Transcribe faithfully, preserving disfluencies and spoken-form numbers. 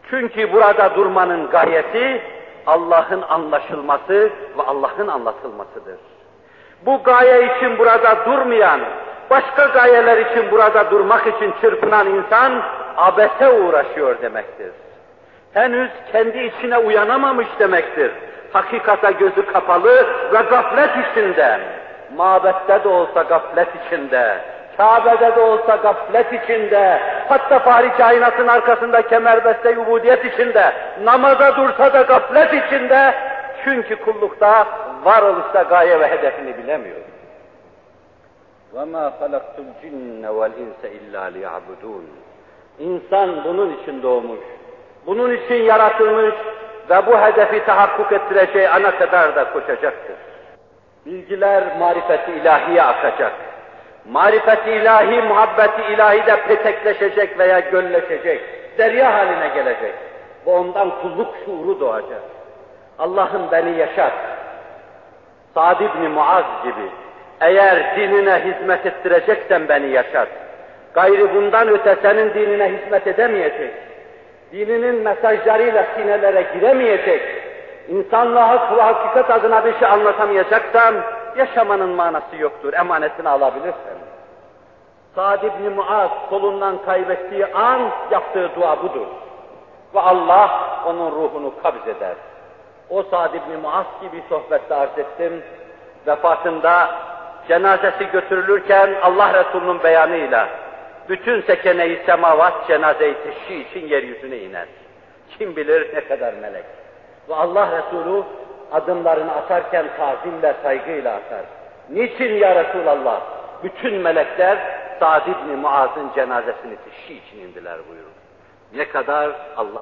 Çünkü burada durmanın gayesi Allah'ın anlaşılması ve Allah'ın anlatılmasıdır. Bu gaye için burada durmayan, başka gayeler için burada durmak için çırpınan insan abese uğraşıyor demektir. Henüz kendi içine uyanamamış demektir. Hakikata gözü kapalı ve gaflet içinde, mabette de olsa gaflet içinde, Kabe'de de olsa gaflet içinde, hatta Fahri kainatın arkasında kemerbeste ubudiyet içinde, namaza dursa da gaflet içinde, çünkü kullukta, varoluşta gaye ve hedefini bilemiyor. وَمَا خَلَقْتُ الْجِنَّ وَالْاِنْسَ اِلَّا لِيَعْبُدُونَ. İnsan bunun için doğmuş, bunun için yaratılmış ve bu hedefi tahakkuk ettireceği ana kadar da koşacaktır. Bilgiler marifeti ilahiye akacak. Marifeti ilahi, muhabbeti ilahi de petekleşecek veya gölleşecek, derya haline gelecek. Ve ondan kulluk şuuru doğacak. Allah'ım beni yaşat. Sa'd ibn Muaz gibi, eğer dinine hizmet ettireceksen beni yaşat. Gayrı bundan öte senin dinine hizmet edemeyecek. Dininin mesajlarıyla sinelere giremeyecek. İnsanlığa hak ve hakikat adına bir şey anlatamayacaksam, yaşamanın manası yoktur, emanetini alabilirsen. Sa'd ibn Muaz kolundan kaybettiği an yaptığı dua budur. Ve Allah onun ruhunu kabz eder. O Sa'd ibn Muaz gibi sohbette arz ettim. Vefatında cenazesi götürülürken Allah Resulü'nün beyanıyla bütün sekene-i semavat cenaze-i teşhi için yeryüzüne iner. Kim bilir ne kadar melek. Ve Allah Resulü adımlarını atarken tazimle, saygıyla atar. Niçin ya Resulallah? Bütün melekler Sa'd ibn Muaz'ın cenazesini teşhi için indiler buyurun. Ne kadar Allah